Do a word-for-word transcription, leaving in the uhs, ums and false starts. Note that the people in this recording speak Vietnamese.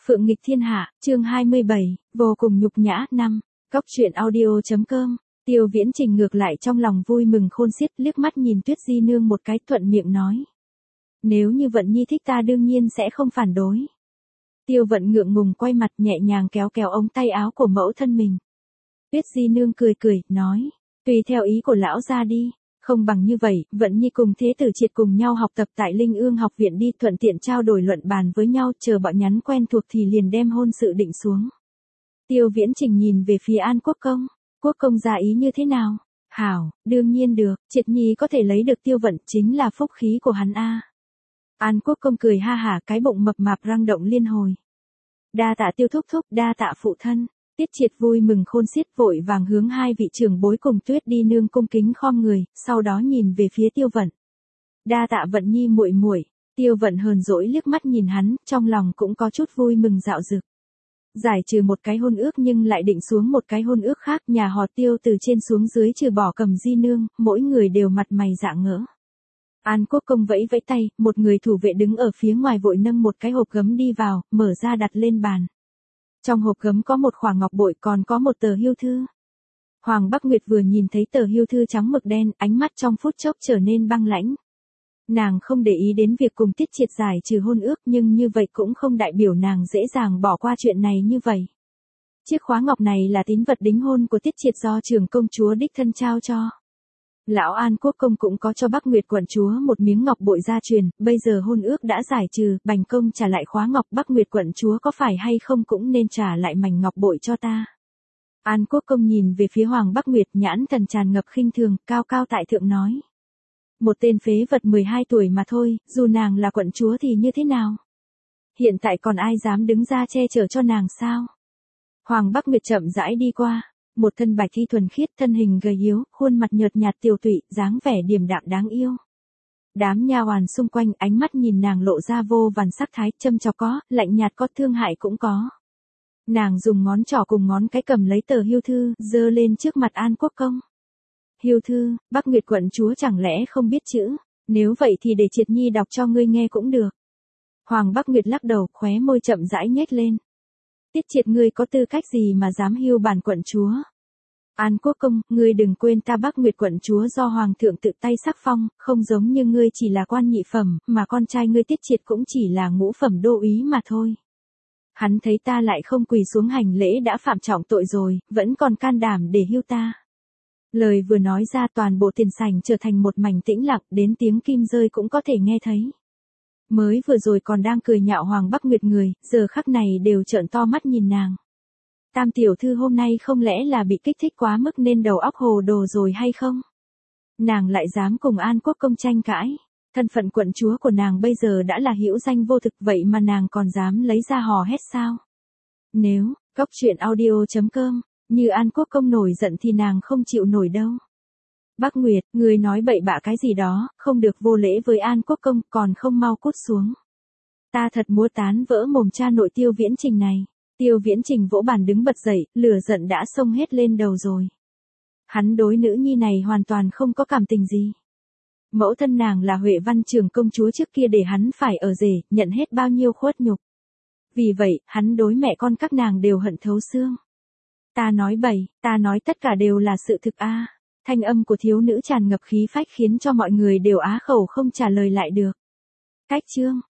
Phượng nghịch thiên hạ, chương hai mươi bảy, vô cùng nhục nhã. Năm. Cóc truyện audio.com. Tiêu Viễn Trình ngược lại trong lòng vui mừng khôn xiết, liếc mắt nhìn Tuyết Di Nương một cái, thuận miệng nói: nếu như Vận Nhi thích ta đương nhiên sẽ không phản đối. Tiêu Vận ngượng ngùng quay mặt, nhẹ nhàng kéo kéo ống tay áo của mẫu thân mình. Tuyết Di Nương cười cười, nói: tùy theo ý của lão gia đi. Không bằng như vậy, Vận Nhi cùng Thế Tử Triệt cùng nhau học tập tại Linh Ương học viện đi, thuận tiện trao đổi luận bàn với nhau, chờ bọn nhắn quen thuộc thì liền đem hôn sự định xuống. Tiêu Viễn Trình nhìn về phía An Quốc Công. Quốc công ra ý như thế nào? Hảo, đương nhiên được, Triệt Nhi có thể lấy được Tiêu Vận chính là phúc khí của hắn a. An Quốc Công cười ha hả, cái bụng mập mạp răng động liên hồi. Đa tạ Tiêu thúc thúc, đa tạ phụ thân. Tiết Triệt vui mừng khôn xiết, vội vàng hướng hai vị trưởng bối cùng Tuyết Đi Nương cung kính khom người, sau đó nhìn về phía Tiêu Vận. Đa tạ Vận Nhi muội muội. Tiêu Vận hờn dỗi liếc mắt nhìn hắn, trong lòng cũng có chút vui mừng dạo dực. Giải trừ một cái hôn ước nhưng lại định xuống một cái hôn ước khác, nhà họ Tiêu từ trên xuống dưới trừ bỏ Cầm Di Nương, mỗi người đều mặt mày rạng ngỡ. An Quốc Công vẫy vẫy tay, một người thủ vệ đứng ở phía ngoài vội nâng một cái hộp gấm đi vào, mở ra đặt lên bàn. Trong hộp gấm có một khỏa ngọc bội, còn có một tờ hưu thư. Hoàng Bắc Nguyệt vừa nhìn thấy tờ hưu thư trắng mực đen, ánh mắt trong phút chốc trở nên băng lãnh. Nàng không để ý đến việc cùng Tiết Triệt giải trừ hôn ước, nhưng như vậy cũng không đại biểu nàng dễ dàng bỏ qua chuyện này như vậy. Chiếc khóa ngọc này là tín vật đính hôn của Tiết Triệt do trưởng công chúa đích thân trao cho. Lão An Quốc Công cũng có cho Bắc Nguyệt quận chúa một miếng ngọc bội gia truyền, bây giờ hôn ước đã giải trừ, bành công trả lại khóa ngọc, Bắc Nguyệt quận chúa có phải hay không cũng nên trả lại mảnh ngọc bội cho ta. An Quốc Công nhìn về phía Hoàng Bắc Nguyệt, nhãn thần tràn ngập khinh thường, cao cao tại thượng nói: một tên phế vật mười hai tuổi mà thôi, dù nàng là quận chúa thì như thế nào? Hiện tại còn ai dám đứng ra che chở cho nàng sao? Hoàng Bắc Nguyệt chậm rãi đi qua. Một thân bạch thi thuần khiết, thân hình gầy yếu, khuôn mặt nhợt nhạt tiều tụy, dáng vẻ điềm đạm đáng yêu. Đám nha hoàn xung quanh ánh mắt nhìn nàng lộ ra vô vàn sắc thái, châm chọc có, lạnh nhạt có, thương hại cũng có. Nàng dùng ngón trỏ cùng ngón cái cầm lấy tờ hưu thư, giơ lên trước mặt An Quốc Công. Hưu thư, Bắc Nguyệt quận chúa chẳng lẽ không biết chữ? Nếu vậy thì để Triệt Nhi đọc cho ngươi nghe cũng được. Hoàng Bắc Nguyệt lắc đầu, khóe môi chậm rãi nhếch lên. Tiết Triệt, ngươi có tư cách gì mà dám hưu bản quận chúa? An Quốc Công, ngươi đừng quên ta Bắc Nguyệt quận chúa do hoàng thượng tự tay sắc phong, không giống như ngươi chỉ là quan nhị phẩm, mà con trai ngươi Tiết Triệt cũng chỉ là ngũ phẩm đô úy mà thôi. Hắn thấy ta lại không quỳ xuống hành lễ đã phạm trọng tội rồi, vẫn còn can đảm để hưu ta. Lời vừa nói ra, toàn bộ tiền sảnh trở thành một mảnh tĩnh lặng, đến tiếng kim rơi cũng có thể nghe thấy. Mới vừa rồi còn đang cười nhạo Hoàng Bắc Nguyệt người, giờ khắc này đều trợn to mắt nhìn nàng. Tam tiểu thư hôm nay không lẽ là bị kích thích quá mức nên đầu óc hồ đồ rồi hay không? Nàng lại dám cùng An Quốc Công tranh cãi. Thân phận quận chúa của nàng bây giờ đã là hữu danh vô thực, vậy mà nàng còn dám lấy ra hò hét sao? Nếu, cóc truyện audio.com, như An Quốc Công nổi giận thì nàng không chịu nổi đâu. Bắc Nguyệt, người nói bậy bạ cái gì đó, không được vô lễ với An Quốc Công, còn không mau cút xuống. Ta thật múa tán vỡ mồm cha nội Tiêu Viễn Trình này. Tiêu Viễn Trình vỗ bàn đứng bật dậy, lửa giận đã xông hết lên đầu rồi. Hắn đối nữ nhi này hoàn toàn không có cảm tình gì. Mẫu thân nàng là Huệ Văn trưởng công chúa trước kia để hắn phải ở rể, nhận hết bao nhiêu khuất nhục. Vì vậy, hắn đối mẹ con các nàng đều hận thấu xương. Ta nói bậy, ta nói tất cả đều là sự thực a. Thanh âm của thiếu nữ tràn ngập khí phách khiến cho mọi người đều á khẩu không trả lời lại được. Cách chương